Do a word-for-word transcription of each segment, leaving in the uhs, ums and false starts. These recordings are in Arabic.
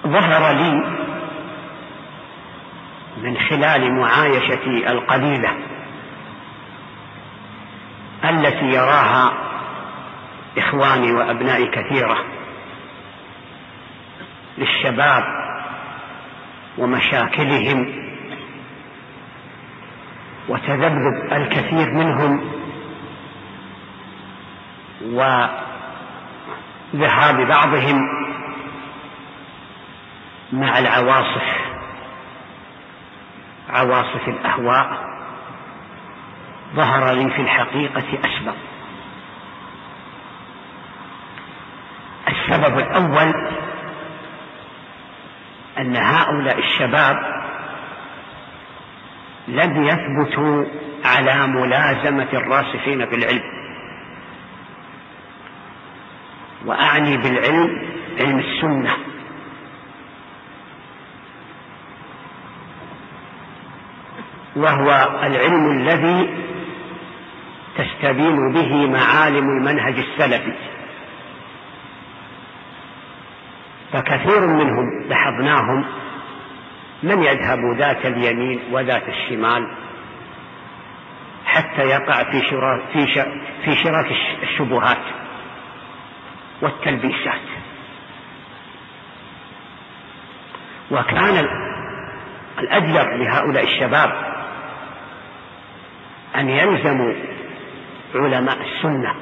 ظهر لي من خلال معايشتي القليلة التي يراها إخواني وأبنائي كثيرة للشباب ومشاكلهم وتذبذب الكثير منهم وذهاب بعضهم مع العواصف عواصف الأهواء، ظهر لي في الحقيقة أسباب. السبب الأول أن هؤلاء الشباب لم يثبتوا على ملازمة الراسخين في العلم، وأعني بالعلم علم السنة، وهو العلم الذي تستبين به معالم المنهج السلفي. فكثير منهم لاحظناهم من يذهب ذات اليمين وذات الشمال حتى يقع في شراك, في في شراك الشبهات والتلبيسات. وكان الأجدر لهؤلاء الشباب أن يلزموا علماء السنة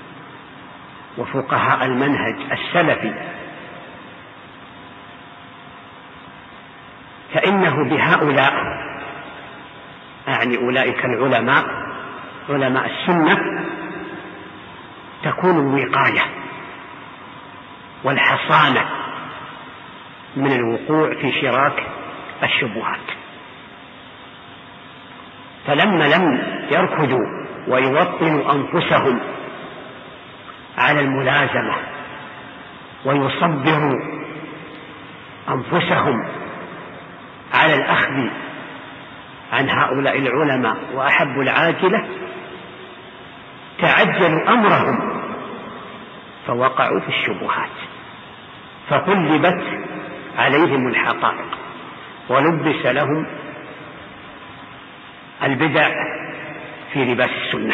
وفقهاء المنهج السلفي، فإنه بهؤلاء، أعني أولئك العلماء علماء السنة، تكون الوقاية والحصانة من الوقوع في شراك الشبهات. فلما لم يركضوا ويوطنوا أنفسهم على الملازمة ويصبروا أنفسهم على الأخذ عن هؤلاء العلماء وأحبوا العاجلة، تعجلوا أمرهم فوقعوا في الشبهات، فقلبت عليهم الحقائق ولبس لهم البدع في لباس السنة.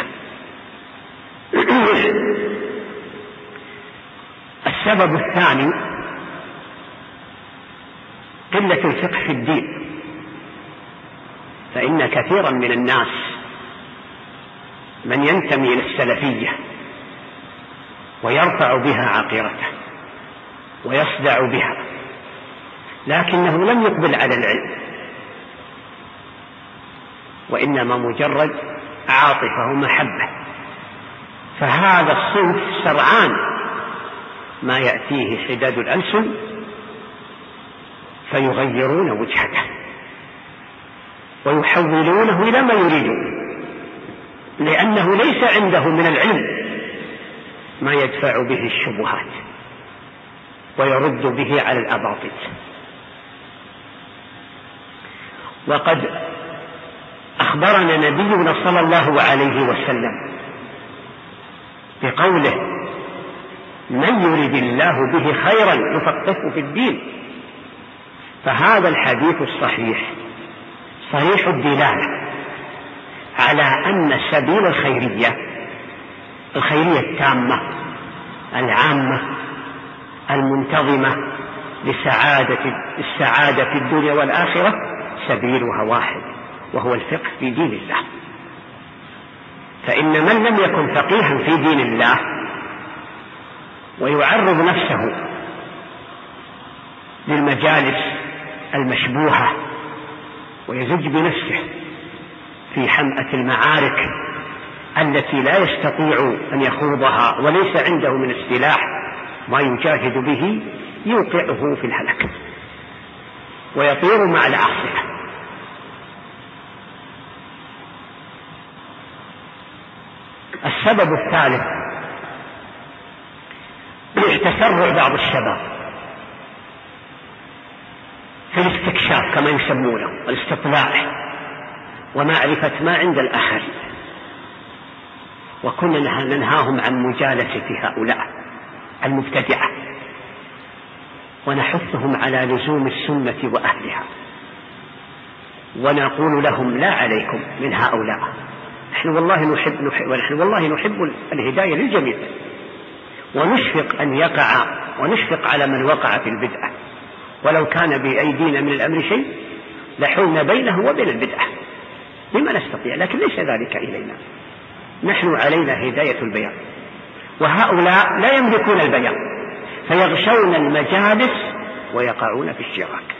السبب الثاني قلة الفقه في الدين، فإن كثيرا من الناس من ينتمي إلى السلفية ويرفع بها عقيرته ويصدع بها، لكنه لم يقبل على العلم، وإنما مجرد عاطفة ومحبة. فهذا الصنف سرعان ما يأتيه حداد الألسن فيغيرون وجهته ويحولونه إلى ما يريدون، لأنه ليس عنده من العلم ما يدفع به الشبهات ويرد به على الأباطيل. وقد أخبرنا نبينا صلى الله عليه وسلم بقوله: من يرد الله به خيرا يفقهه في الدين. فهذا الحديث الصحيح صريح الدلالة على أن سبيل الخيرية الخيرية التامة العامة المنتظمة لسعادة السعادة في الدنيا والآخرة سبيلها واحد، وهو الفقه في دين الله. فإن من لم يكن فقيها في دين الله ويعرض نفسه للمجالس المشبوهة ويزج بنفسه في حمأة المعارك التي لا يستطيع أن يخوضها وليس عنده من السلاح ما يجاهد به، يوقعه في الهلك ويطير مع العاصفة. السبب الثالث تسرع بعض الشباب في الاستكشاف كما يسمونه، والاستطلاع ومعرفة ما عند الآخرين، وكنا ننهاهم عن مجالسة هؤلاء المبتدعة ونحثهم على لزوم السنة وأهلها، ونقول لهم لا عليكم من هؤلاء، نحن والله نحب, نحب ونحن والله نحب الهداية للجميع، ونشفق أن يقع ونشفق على من وقع في البدعة، ولو كان بأيدينا من الأمر شيء لحولنا بينه وبين البدعة لما نستطيع، لكن ليس ذلك إلينا، نحن علينا هداية البيان، وهؤلاء لا يملكون البيان فيغشون المجالس ويقعون في الشراك.